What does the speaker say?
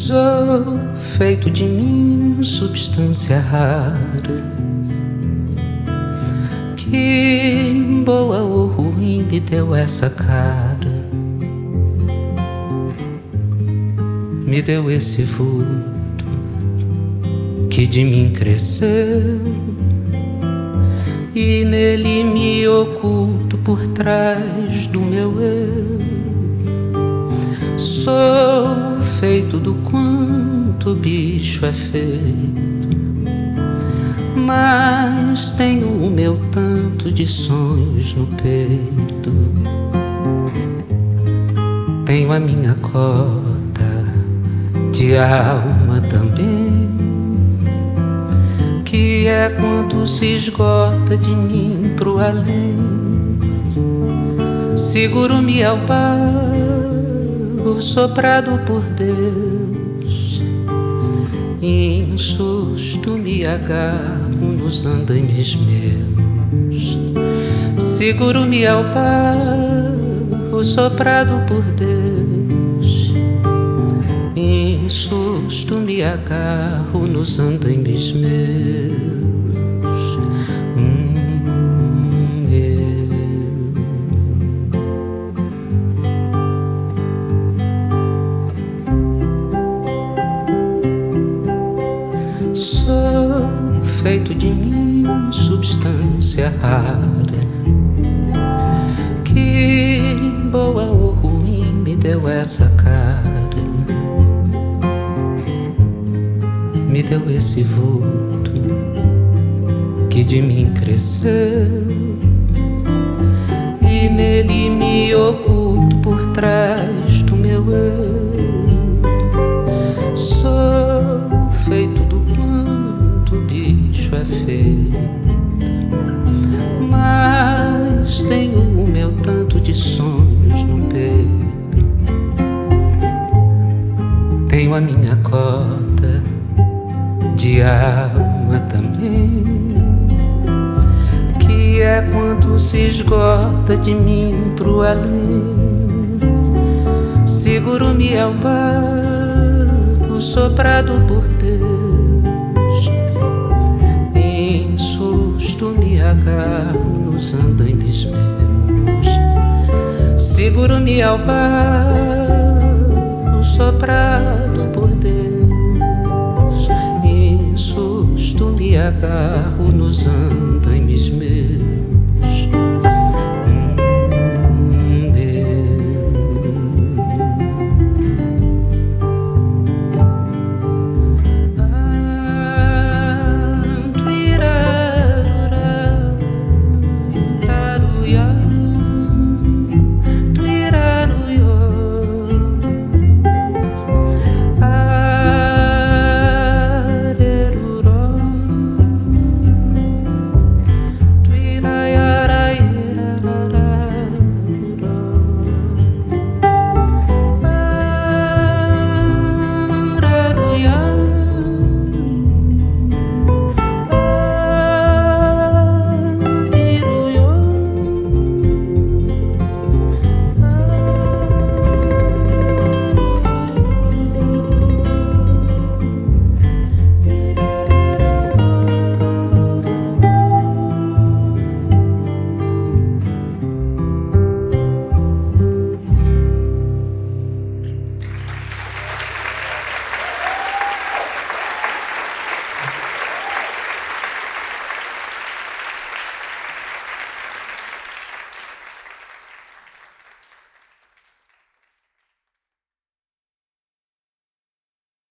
Sou feito de mim, substância rara, que boa ou ruim me deu essa cara, me deu esse vulto que de mim cresceu, e nele me oculto por trás do meu eu. Sou feito do quanto o bicho é feito, mas tenho o meu tanto de sonhos no peito. Tenho a minha cota de alma também, que é quando se esgota de mim pro além. Seguro-me ao barro soprado por Deus, e em susto me agarro nos andaimes meus. Seguro-me ao barro soprado por Deus, e em susto me agarro nos andaimes meus. Sou feito de mim, substância rara, que boa ou ruim me deu essa cara, me deu esse vulto que de mim cresceu, e nele me oculto por trás do meu eu. Sou feito do quanto o bicho é feito, mas tenho o meu tanto de sonhos no peito. Tenho a minha cota de alma também, que é quando se esgota de mim pro além. Seguro-me ao barro soprado por Deus, e em susto me agarro nos andaimes meus. Seguro-me ao barro soprado por Deus, e em susto me agarro nos andaimes meus.